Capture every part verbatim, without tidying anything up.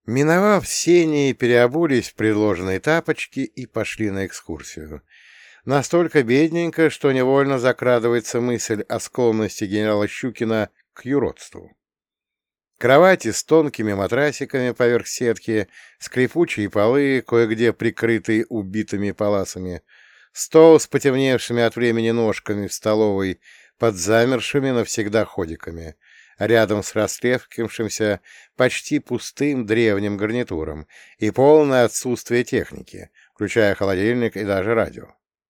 Миновав сени, переобулись в предложенные тапочки и пошли на экскурсию. Настолько бедненько, что невольно закрадывается мысль о склонности генерала Щукина к юродству. Кровати с тонкими матрасиками поверх сетки, скрипучие полы, кое-где прикрытые убитыми паласами, стол с потемневшими от времени ножками в столовой под замершими навсегда ходиками, рядом с растрескавшимся, почти пустым древним гарнитуром и полное отсутствие техники, включая холодильник и даже радио.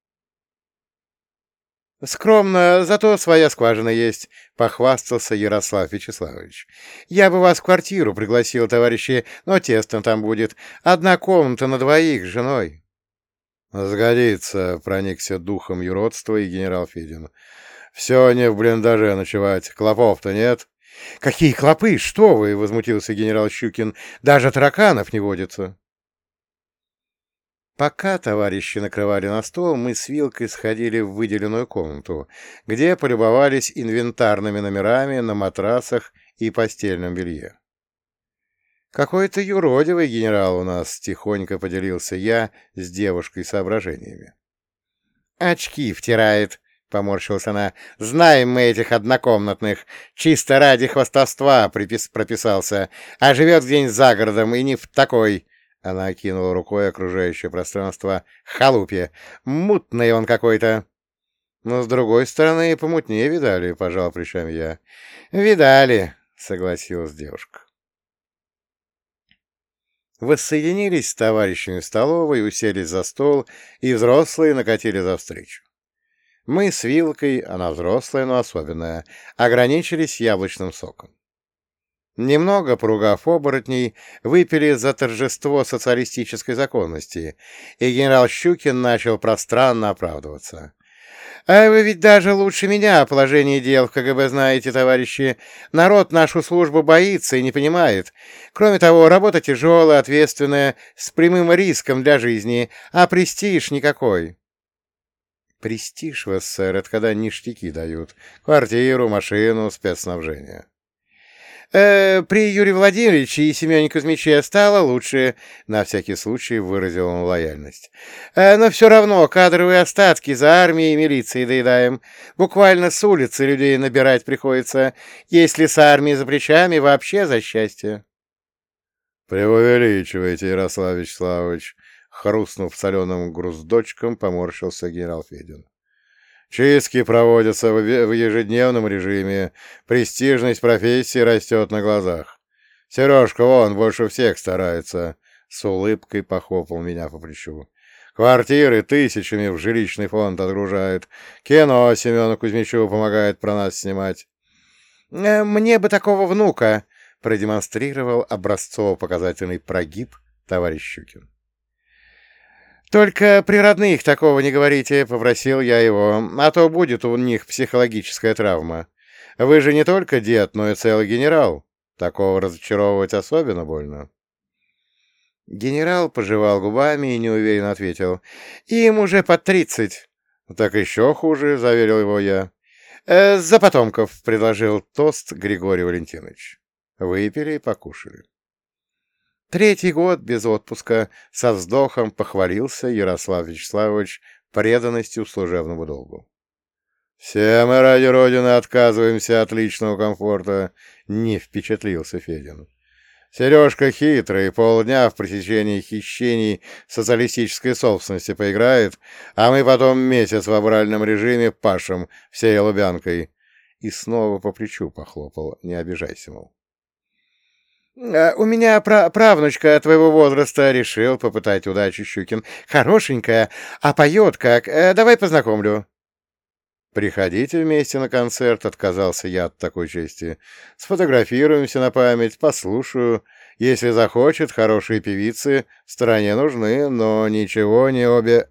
«Скромно, зато своя скважина есть», — похвастался Ярослав Вячеславович. «Я бы вас в квартиру пригласил, товарищи, но тесно там будет. Одна комната на двоих с женой». «Сгодится», — проникся духом юродства и генерал Федин. «Все не в блиндаже ночевать. Клопов-то нет». «Какие клопы? Что вы!» — возмутился генерал Щукин. «Даже тараканов не водится». Пока товарищи накрывали на стол, мы с Вилкой сходили в выделенную комнату, где полюбовались инвентарными номерами на матрасах и постельном белье. «Какой-то юродивый генерал у нас», — тихонько поделился я с девушкой соображениями. «Очки втирает», — поморщилась она. «Знаем мы этих однокомнатных. Чисто ради хвастовства припис прописался. А живет где-нибудь за городом и не в такой...» Она окинула рукой окружающее пространство. «Халупе! Мутный он какой-то!» «Но, с другой стороны, помутнее видали», — пожал плечами я. «Видали», — согласилась девушка. Воссоединились с товарищами в столовой, уселись за стол, и взрослые накатили навстречу. Мы с Вилкой, она взрослая, но особенная, ограничились яблочным соком. Немного, поругав оборотней, выпили за торжество социалистической законности, и генерал Щукин начал пространно оправдываться. «А вы ведь даже лучше меня о положении дел в КГБ знаете, товарищи. Народ нашу службу боится и не понимает. Кроме того, работа тяжелая, ответственная, с прямым риском для жизни, а престиж никакой». Престиж в СССР — это когда ништяки дают. Квартиру, машину, спецснабжение. Э, при Юрии Владимировиче и Семене Кузьмиче стало лучше, на всякий случай выразил он лояльность. Э, но все равно кадровые остатки за армией и милицией доедаем. Буквально с улицы людей набирать приходится. Если с армией за плечами, вообще за счастье. Преувеличиваете, Ярослав Вячеславович, хрустнув соленым груздочком, поморщился генерал Федин. Чистки проводятся в ежедневном режиме, престижность профессии растет на глазах. Сережка вон больше всех старается, — с улыбкой похлопал меня по плечу. Квартиры тысячами в жилищный фонд отгружает, кино Семену Кузьмичу помогает про нас снимать. «Э, «Мне бы такого внука», — продемонстрировал образцово-показательный прогиб товарищ Щукин. «Только при родных такого не говорите», — попросил я его, — «а то будет у них психологическая травма. Вы же не только дед, но и целый генерал. Такого разочаровывать особенно больно». Генерал пожевал губами и неуверенно ответил. «Им уже под тридцать». «Так еще хуже», — заверил его я. «Э, «За потомков», — предложил тост Григорий Валентинович. Выпили и покушали. Третий год без отпуска, со вздохом похвалился Ярослав Вячеславович преданностью служебному долгу. «Все мы ради Родины отказываемся от личного комфорта», — не впечатлился Федин. «Сережка хитрый, полдня в пресечении хищений социалистической собственности поиграет, а мы потом месяц в авральном режиме пашем всей Лубянкой». И снова по плечу похлопал, не обижайся, мол. «У меня пра правнучка твоего возраста», — решил попытать удачу Щукин. «Хорошенькая, а поет как. Давай познакомлю». «Приходите вместе на концерт», — отказался я от такой чести. «Сфотографируемся на память, послушаю. Если захочет, хорошие певицы в стране нужны, но ничего не обе...»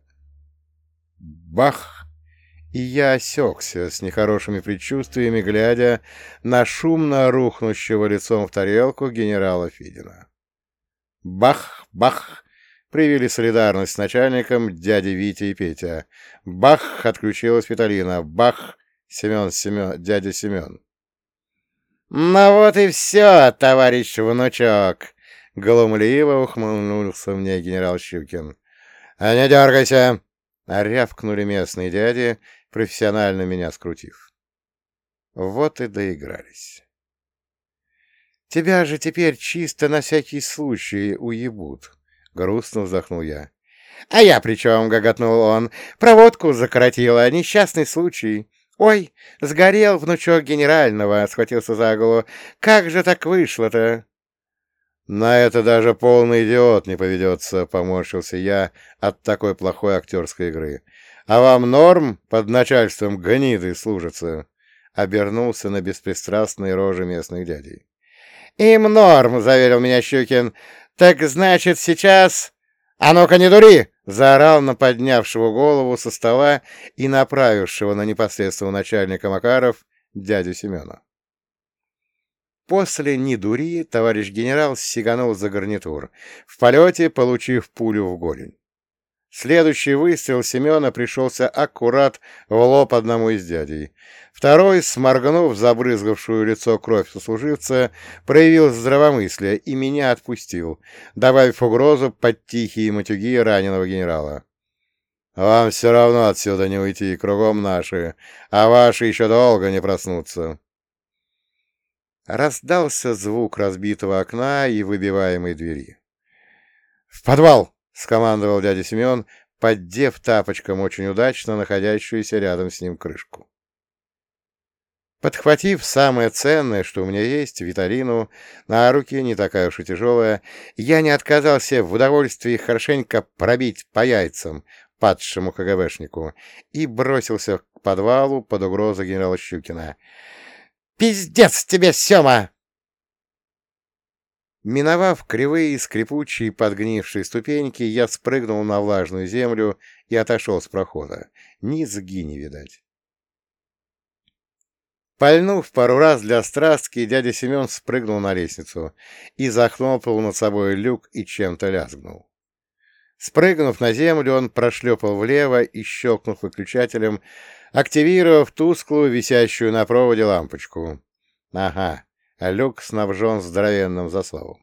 Бах! И я осекся с нехорошими предчувствиями, глядя на шумно рухнущего лицом в тарелку генерала Федина. Бах! Бах! Привели солидарность с начальником дяди Витя и Петя. Бах! Отключилась Виталина. Бах! Семен, Семен, дядя Семен. «Ну вот и все, товарищ внучок!» — глумливо ухмыльнулся мне генерал Щукин. — А не дергайся! — рявкнули местные дяди, профессионально меня скрутив. Вот и доигрались. — Тебя же теперь чисто на всякий случай уебут, — грустно вздохнул я. — А я при чем? — гоготнул он. — Проводку закоротила, несчастный случай. — Ой, сгорел внучок генерального, — схватился за голову. — Как же так вышло-то? — На это даже полный идиот не поведется, — поморщился я от такой плохой актерской игры. — А вам норм под начальством гниды служится? — обернулся на беспристрастные рожи местных дядей. — Им норм, — заверил меня Щукин. — Так значит, сейчас... — А ну-ка не дури! — заорал на поднявшего голову со стола и направившего на непосредственного начальника Макаров дядю Семена. После «не дури» товарищ генерал сиганул за гарнитур, в полете получив пулю в голень. Следующий выстрел Семена пришелся аккурат в лоб одному из дядей. Второй, сморгнув забрызгавшую лицо кровь сослуживца, проявил здравомыслие и меня отпустил, добавив угрозу под тихие матюги раненого генерала. «Вам все равно отсюда не уйти, кругом наши, а ваши еще долго не проснутся». Раздался звук разбитого окна и выбиваемой двери. «В подвал!» — скомандовал дядя Семен, поддев тапочком очень удачно находящуюся рядом с ним крышку. Подхватив самое ценное, что у меня есть, Виталину, на руки, не такая уж и тяжелая, я не отказался в удовольствии хорошенько пробить по яйцам падшему КГБшнику и бросился к подвалу под угрозой генерала Щукина. «Пиздец тебе, Сема!» Миновав кривые, скрипучие, подгнившие ступеньки, я спрыгнул на влажную землю и отошел с прохода. Низги не видать. Пальнув пару раз для страстки, дядя Семен спрыгнул на лестницу и захлопнул над собой люк и чем-то лязгнул. Спрыгнув на землю, он прошлепал влево и, щелкнув выключателем, активировав тусклую, висящую на проводе лампочку. Ага, люк снабжен здоровенным засовом.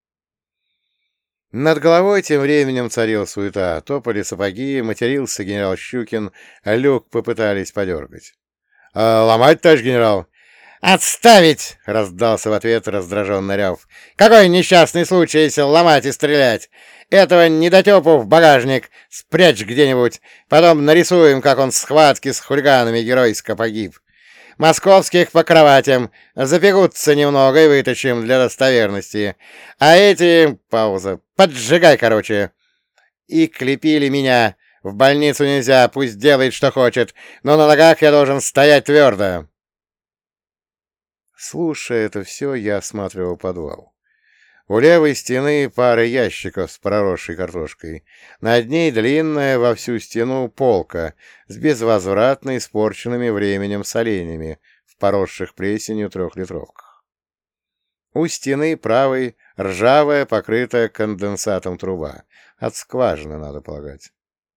Над головой тем временем царила суета. Топали сапоги, матерился генерал Щукин, а люк попытались подергать. — А ломать, товарищ генерал? — Отставить! — раздался в ответ раздраженный рев. — Какой несчастный случай, если ломать и стрелять? Этого недотепу в багажник спрячь где-нибудь. Потом нарисуем, как он в схватке с хулиганами геройско погиб. Московских по кроватям. Запекутся немного и вытащим для достоверности. А эти... Пауза. Поджигай, короче. И клепили меня. В больницу нельзя, пусть делает, что хочет, но на ногах я должен стоять твердо. Слушая это все, я осматривал подвал. У левой стены пара ящиков с проросшей картошкой. Над ней длинная во всю стену полка с безвозвратно испорченными временем соленьями в поросших плесенью трехлитровках. У стены правой ржавая, покрытая конденсатом труба. От скважины, надо полагать.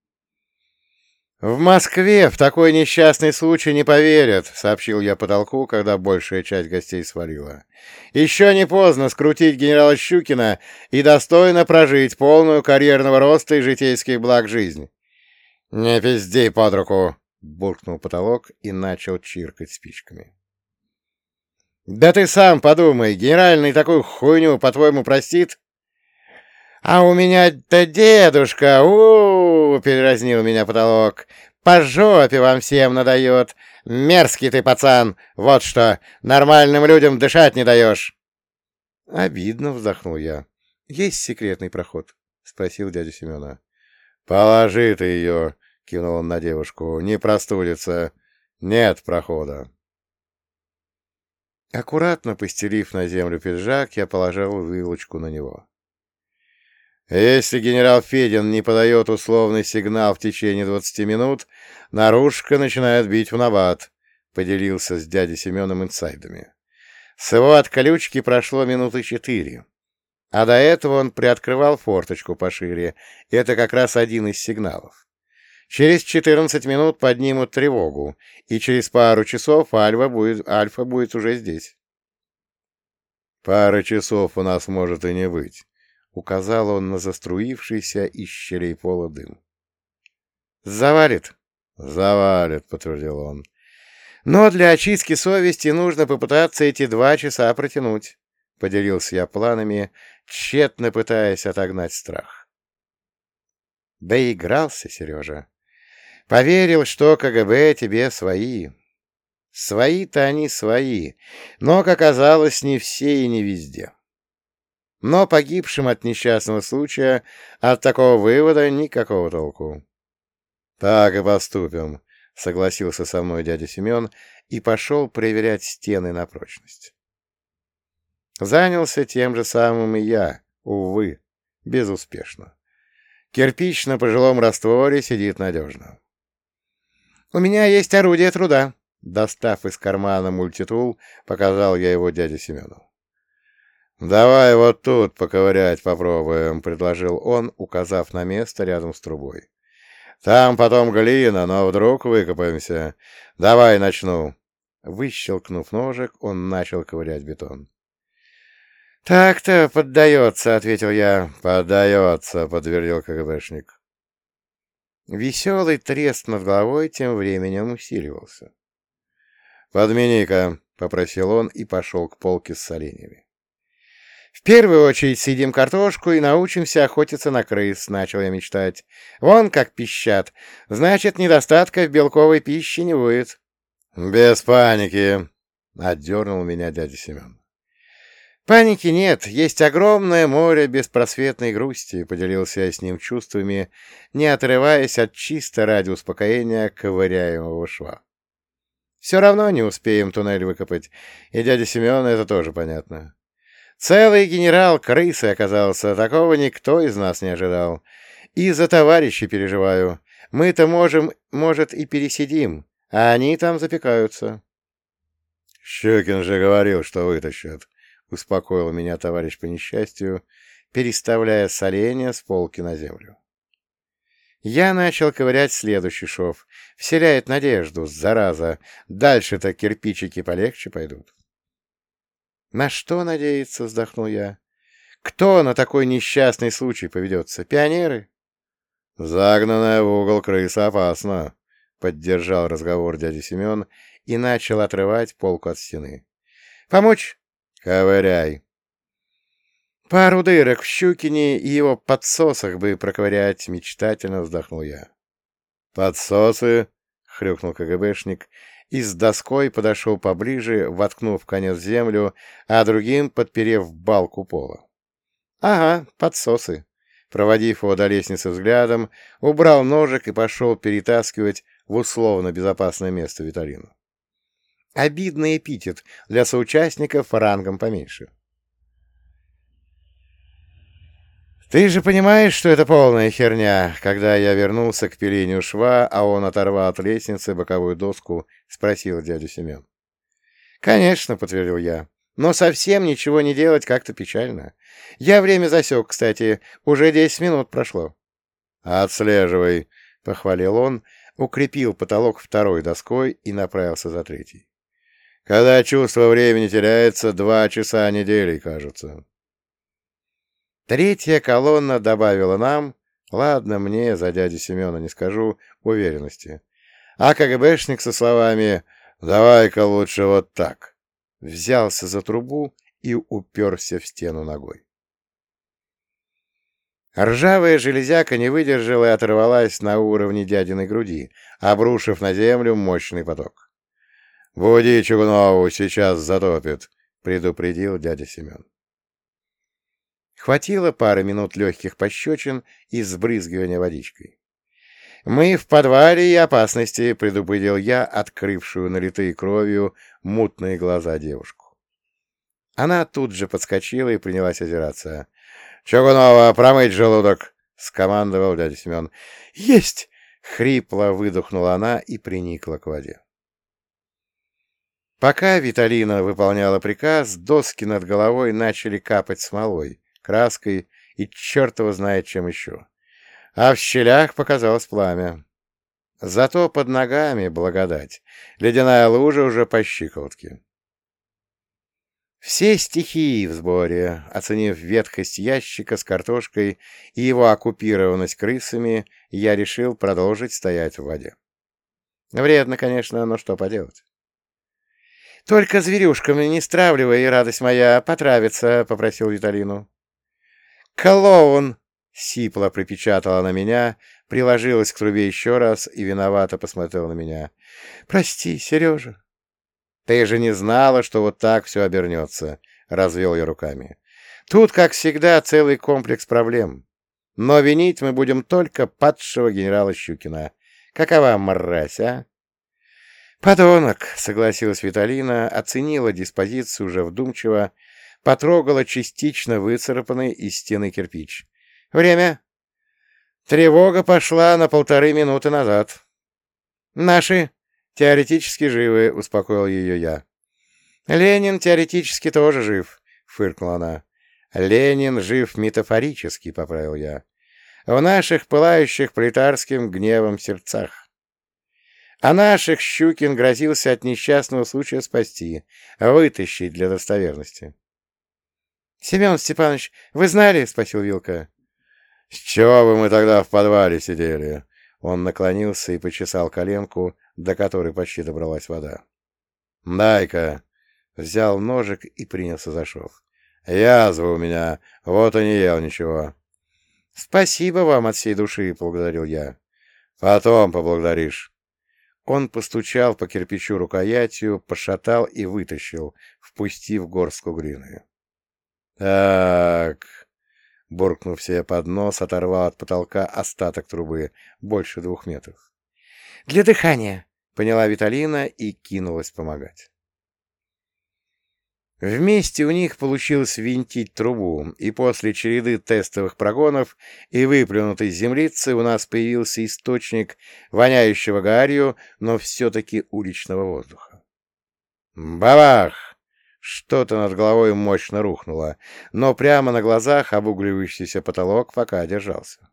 «В Москве в такой несчастный случай не поверят», — сообщил я потолку, когда большая часть гостей свалила. «Еще не поздно скрутить генерала Щукина и достойно прожить полную карьерного роста и житейских благ жизнь». «Не пизди под руку», — буркнул потолок и начал чиркать спичками. «Да ты сам подумай, генеральный такую хуйню, по-твоему, простит?» «А у меня-то дедушка, у-у-у!» — передразнил меня потолок. «По жопе вам всем надает! Мерзкий ты, пацан! Вот что! Нормальным людям дышать не даешь!» «Обидно», — вздохнул я. «Есть секретный проход?» — спросил дядя Семена. «Положи ты ее!» — кивнул он на девушку. «Не простудится! Нет прохода!» Аккуратно постелив на землю пиджак, я положил вилочку на него. «Если генерал Федин не подает условный сигнал в течение двадцати минут, наружка начинает бить в набат», — поделился с дядей Семеном инсайдами. С его отключки прошло минуты четыре, а до этого он приоткрывал форточку пошире, и это как раз один из сигналов. Через четырнадцать минут поднимут тревогу, и через пару часов Альфа будет, Альфа будет уже здесь. «Пары часов у нас может и не быть», — указал он на заструившийся из щелей пола дым. «Завалит?» «Завалит», — подтвердил он. «Но для очистки совести нужно попытаться эти два часа протянуть», — поделился я планами, тщетно пытаясь отогнать страх. Доигрался Сережа. Поверил, что КГБ тебе свои. Свои-то они свои, но, как оказалось, не все и не везде. Но погибшим от несчастного случая от такого вывода никакого толку. «Так и поступим», — согласился со мной дядя Семен и пошел проверять стены на прочность. Занялся тем же самым и я, увы, безуспешно. Кирпич на пожилом растворе сидит надежно. «У меня есть орудие труда», — достав из кармана мультитул, показал я его дяде Семену. «Давай вот тут поковырять попробуем», — предложил он, указав на место рядом с трубой. «Там потом глина, но вдруг выкопаемся. Давай начну». Выщелкнув ножик, он начал ковырять бетон. «Так-то поддается», — ответил я. «Поддается», — подтвердил КГБшник. Веселый треск над головой тем временем усиливался. «Подмени-ка», — попросил он и пошел к полке с соленьями. «В первую очередь съедим картошку и научимся охотиться на крыс», — начал я мечтать. «Вон как пищат. Значит, недостатка в белковой пище не будет». «Без паники», — отдернул меня дядя Семен. «Паники нет, есть огромное море беспросветной грусти», — поделился я с ним чувствами, не отрываясь от чисто ради успокоения ковыряемого шва. «Все равно не успеем туннель выкопать, и дядя Семен это тоже понятно. Целый генерал крысы оказался, такого никто из нас не ожидал. И за товарищей переживаю. Мы-то можем, может, и пересидим, а они там запекаются». «Щекин же говорил, что вытащат», — успокоил меня товарищ по несчастью, переставляя соленья с полки на землю. Я начал ковырять следующий шов. Вселяет надежду, зараза. Дальше-то кирпичики полегче пойдут. «На что надеяться?» — вздохнул я. «Кто на такой несчастный случай поведется? Пионеры?» «Загнанная в угол крыса опасна», — поддержал разговор дядя Семен и начал отрывать полку от стены. «Помочь?» «Ковыряй». «Пару дырок в Щукине и его подсосах бы проковырять», — мечтательно вздохнул я. «Подсосы?» — хрюкнул КГБшник и с доской подошел поближе, воткнув конец в землю, а другим подперев балку пола. «Ага, подсосы». Проводив его до лестницы взглядом, убрал ножик и пошел перетаскивать в условно безопасное место Виталину. Обидный эпитет для соучастников рангом поменьше. «Ты же понимаешь, что это полная херня?» Когда я вернулся к пилению шва, а он оторвал от лестницы боковую доску, спросил дядю Семен. «Конечно», — подтвердил я, — «но совсем ничего не делать как-то печально. Я время засек, кстати, уже десять минут прошло». «Отслеживай», — похвалил он, укрепил потолок второй доской и направился за третьей. «Когда чувство времени теряется, два часа недели, кажется». Третья колонна добавила нам, ладно, мне за дядю Семена не скажу, уверенности. А КГБшник со словами «давай-ка лучше вот так» взялся за трубу и уперся в стену ногой. Ржавая железяка не выдержала и оторвалась на уровне дядиной груди, обрушив на землю мощный поток. «Буди Чугунову, сейчас затопит», — предупредил дядя Семен. Хватило пары минут легких пощечин и сбрызгивания водичкой. «Мы в подвале и опасности», — предупредил я открывшую налитые кровью мутные глаза девушку. Она тут же подскочила и принялась озираться. «Чугунова, промыть желудок!» — скомандовал дядя Семен. «Есть!» — хрипло выдохнула она и приникла к воде. Пока Виталина выполняла приказ, доски над головой начали капать смолой, краской и черт его знает чем еще. А в щелях показалось пламя. Зато под ногами благодать. Ледяная лужа уже по щиколотке. Все стихии в сборе. Оценив ветхость ящика с картошкой и его оккупированность крысами, я решил продолжить стоять в воде. Вредно, конечно, но что поделать. — Только зверюшками не стравливай, радость моя, потравится, — попросил Виталину. — Клоун! — сипло припечатала на меня, приложилась к трубе еще раз и виновато посмотрела на меня. — Прости, Сережа. — Ты же не знала, что вот так все обернется, — развел я руками. — Тут, как всегда, целый комплекс проблем. Но винить мы будем только падшего генерала Щукина. Какова мразь, а? «Подонок», — согласилась Виталина, оценила диспозицию уже вдумчиво, потрогала частично выцарапанный из стены кирпич. «Время?» «Тревога пошла на полторы минуты назад». «Наши теоретически живы», — успокоил ее я. «Ленин теоретически тоже жив», — фыркнула она. «Ленин жив метафорически», — поправил я. «В наших пылающих пролетарским гневом сердцах. А наших Щукин грозился от несчастного случая спасти, вытащить для достоверности. — Семен Степанович, вы знали? — спросил Вилка. — С чего бы мы тогда в подвале сидели? Он наклонился и почесал коленку, до которой почти добралась вода. — Дай-ка! Взял ножик и принялся за шов. — Язва у меня, вот и не ел ничего. — Спасибо вам от всей души, — поблагодарил я. — Потом поблагодаришь. Он постучал по кирпичу рукоятью, пошатал и вытащил, впустив горстку глины. «Так...» — буркнув себе под нос, оторвал от потолка остаток трубы, больше двух метров. «Для дыхания!» — поняла Виталина и кинулась помогать. Вместе у них получилось винтить трубу, и после череды тестовых прогонов и выплюнутой землицы у нас появился источник воняющего гарью, но все-таки уличного воздуха. Бабах! Что-то над головой мощно рухнуло, но прямо на глазах обугливающийся потолок пока держался.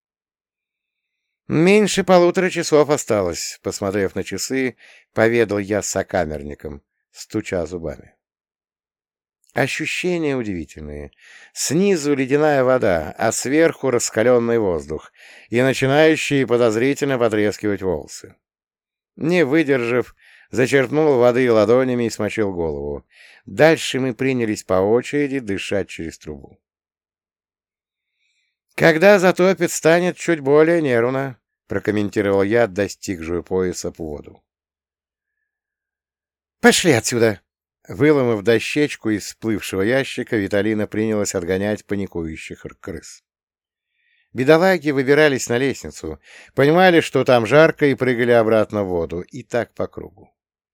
«Меньше полутора часов осталось», — посмотрев на часы, поведал я сокамерникам, стуча зубами. Ощущения удивительные. Снизу ледяная вода, а сверху раскаленный воздух и начинающие подозрительно потрескивать волосы. Не выдержав, зачерпнул воды ладонями и смочил голову. Дальше мы принялись по очереди дышать через трубу. «Когда затопит, станет чуть более нервно», — прокомментировал я достигшую пояса по воду. «Пошли отсюда!» Выломав дощечку из всплывшего ящика, Виталина принялась отгонять паникующих крыс. Бедолаги выбирались на лестницу, понимали, что там жарко, и прыгали обратно в воду, и так по кругу.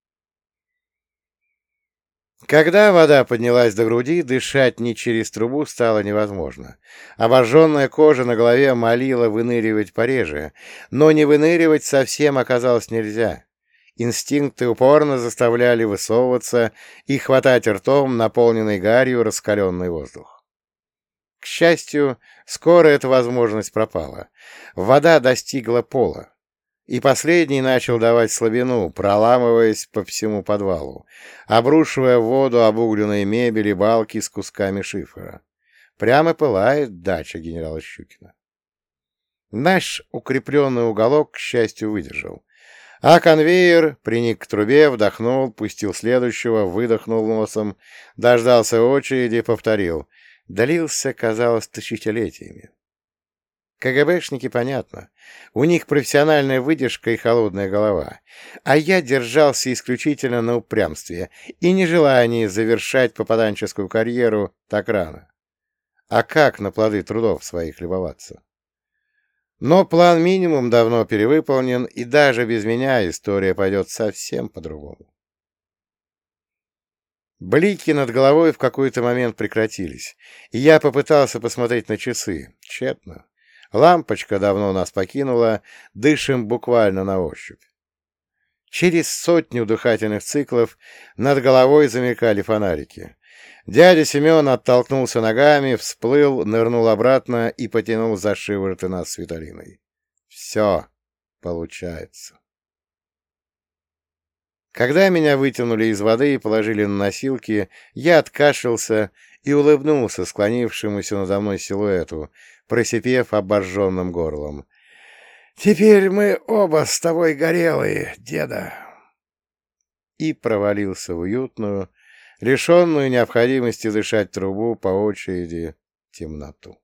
Когда вода поднялась до груди, дышать не через трубу стало невозможно. Обожженная кожа на голове молила выныривать пореже, но не выныривать совсем оказалось нельзя. Инстинкты упорно заставляли высовываться и хватать ртом наполненный гарью раскаленный воздух. К счастью, скоро эта возможность пропала. Вода достигла пола, и последний начал давать слабину, проламываясь по всему подвалу, обрушивая в воду обугленные мебели, балки с кусками шифера. Прямо пылает дача генерала Щукина. Наш укрепленный уголок, к счастью, выдержал. А конвейер приник к трубе, вдохнул, пустил следующего, выдохнул носом, дождался очереди, повторил. Длился, казалось, тысячелетиями. КГБшники, понятно. У них профессиональная выдержка и холодная голова. А я держался исключительно на упрямстве и нежелании завершать попаданческую карьеру так рано. А как на плоды трудов своих любоваться? Но план минимум давно перевыполнен, и даже без меня история пойдет совсем по-другому. Блики над головой в какой-то момент прекратились, и я попытался посмотреть на часы. Тщетно. Лампочка давно нас покинула, дышим буквально на ощупь. Через сотню дыхательных циклов над головой замелькали фонарики. Дядя Семен оттолкнулся ногами, всплыл, нырнул обратно и потянул за шивороты нас с Виталиной. Все получается. Когда меня вытянули из воды и положили на носилки, я откашлялся и улыбнулся склонившемуся надо мной силуэту, просипев обожженным горлом. «Теперь мы оба с тобой горелые, деда!» И провалился в уютную, лишенную необходимости дышать трубу по очереди темноту.